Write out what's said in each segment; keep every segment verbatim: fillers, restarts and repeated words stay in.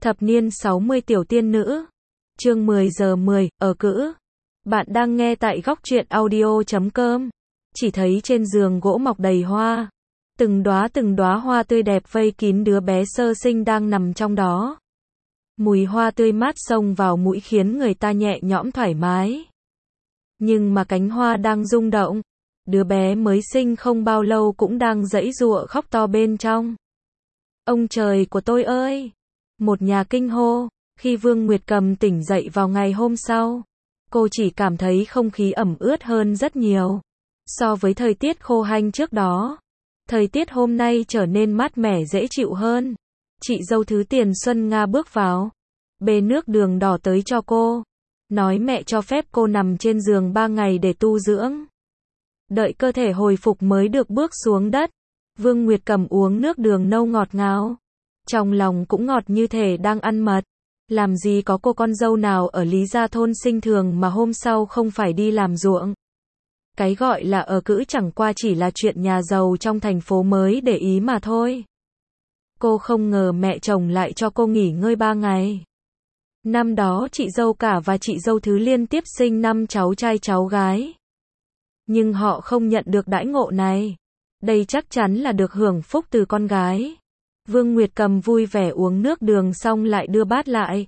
Thập niên sáu mươi tiểu tiên nữ. Chương mười giờ mười, ở cữ. Bạn đang nghe tại góc truyện audio chấm com. Chỉ thấy trên giường gỗ mọc đầy hoa. Từng đóa từng đóa hoa tươi đẹp vây kín đứa bé sơ sinh đang nằm trong đó. Mùi hoa tươi mát xông vào mũi khiến người ta nhẹ nhõm thoải mái. Nhưng mà cánh hoa đang rung động. Đứa bé mới sinh không bao lâu cũng đang giãy giụa khóc to bên trong. Ông trời của tôi ơi! Một nhà kinh hô. Khi Vương Nguyệt Cầm tỉnh dậy vào ngày hôm sau, cô chỉ cảm thấy không khí ẩm ướt hơn rất nhiều. So với thời tiết khô hanh trước đó, thời tiết hôm nay trở nên mát mẻ dễ chịu hơn. Chị dâu thứ Tiền Xuân Nga bước vào, bê nước đường đỏ tới cho cô, nói mẹ cho phép cô nằm trên giường ba ngày để tu dưỡng. Đợi cơ thể hồi phục mới được bước xuống đất. Vương Nguyệt Cầm uống nước đường nâu ngọt ngào. Trong lòng cũng ngọt như thể đang ăn mật. Làm gì có cô con dâu nào ở Lý Gia thôn sinh thường mà hôm sau không phải đi làm ruộng. Cái gọi là ở cữ chẳng qua chỉ là chuyện nhà giàu trong thành phố mới để ý mà thôi. Cô không ngờ mẹ chồng lại cho cô nghỉ ngơi ba ngày. Năm đó chị dâu cả và chị dâu thứ liên tiếp sinh năm cháu trai cháu gái. Nhưng họ không nhận được đãi ngộ này. Đây chắc chắn là được hưởng phúc từ con gái. Vương Nguyệt Cầm vui vẻ uống nước đường xong lại đưa bát lại.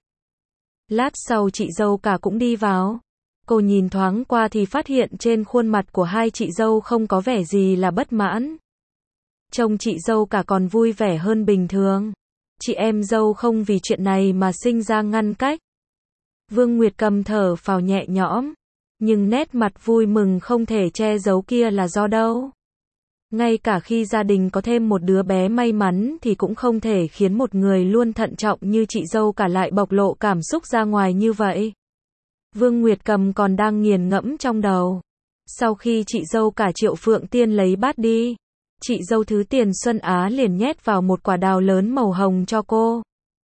Lát sau chị dâu cả cũng đi vào. Cô nhìn thoáng qua thì phát hiện trên khuôn mặt của hai chị dâu không có vẻ gì là bất mãn. Trông chị dâu cả còn vui vẻ hơn bình thường. Chị em dâu không vì chuyện này mà sinh ra ngăn cách. Vương Nguyệt Cầm thở phào nhẹ nhõm. Nhưng nét mặt vui mừng không thể che giấu kia là do đâu. Ngay cả khi gia đình có thêm một đứa bé may mắn thì cũng không thể khiến một người luôn thận trọng như chị dâu cả lại bộc lộ cảm xúc ra ngoài như vậy. Vương Nguyệt Cầm còn đang nghiền ngẫm trong đầu. Sau khi chị dâu cả Triệu Phượng Tiên lấy bát đi, chị dâu thứ Tiền Xuân Á liền nhét vào một quả đào lớn màu hồng cho cô.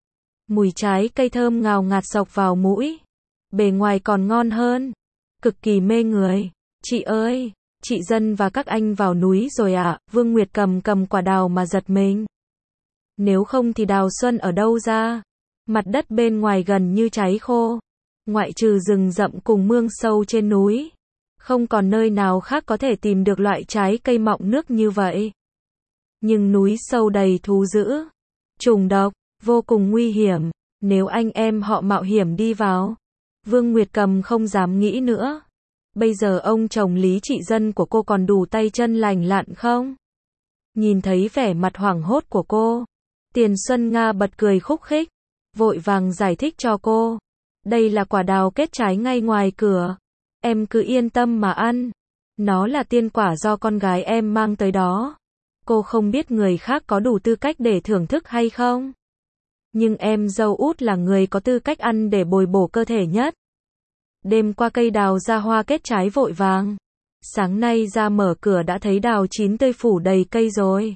Mùi trái cây thơm ngào ngạt xộc vào mũi. Bề ngoài còn ngon hơn. Cực kỳ mê người. Chị ơi! Chị Dân và các anh vào núi rồi ạ. À? Vương Nguyệt Cầm cầm quả đào mà giật mình. Nếu không thì đào xuân ở đâu ra? Mặt đất bên ngoài gần như cháy khô. Ngoại trừ rừng rậm cùng mương sâu trên núi, không còn nơi nào khác có thể tìm được loại trái cây mọng nước như vậy. Nhưng núi sâu đầy thú dữ, trùng độc, vô cùng nguy hiểm. Nếu anh em họ mạo hiểm đi vào, Vương Nguyệt Cầm không dám nghĩ nữa. Bây giờ ông chồng Lý Trị Dân của cô còn đủ tay chân lành lặn không? Nhìn thấy vẻ mặt hoảng hốt của cô, Tiền Xuân Nga bật cười khúc khích, vội vàng giải thích cho cô. Đây là quả đào kết trái ngay ngoài cửa. Em cứ yên tâm mà ăn. Nó là tiên quả do con gái em mang tới đó. Cô không biết người khác có đủ tư cách để thưởng thức hay không. Nhưng em dâu út là người có tư cách ăn để bồi bổ cơ thể nhất. Đêm qua cây đào ra hoa kết trái vội vàng. Sáng nay ra mở cửa đã thấy đào chín tươi phủ đầy cây rồi.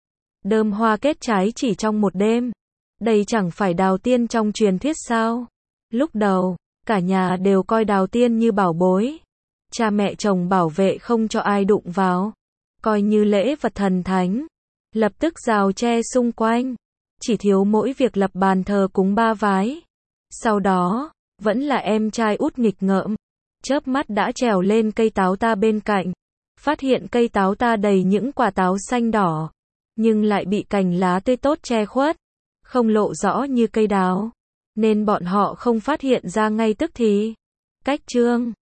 Đơm hoa kết trái chỉ trong một đêm. Đây chẳng phải đào tiên trong truyền thuyết sao? Lúc đầu, cả nhà đều coi đào tiên như bảo bối. Cha mẹ chồng bảo vệ không cho ai đụng vào. Coi như lễ vật thần thánh. Lập tức rào tre xung quanh. Chỉ thiếu mỗi việc lập bàn thờ cúng ba vái. Sau đó, vẫn là em trai út nghịch ngợm. Chớp mắt đã trèo lên cây táo ta bên cạnh. Phát hiện cây táo ta đầy những quả táo xanh đỏ. Nhưng lại bị cành lá tươi tốt che khuất. Không lộ rõ như cây đào. Nên bọn họ không phát hiện ra ngay tức thì. Cách chương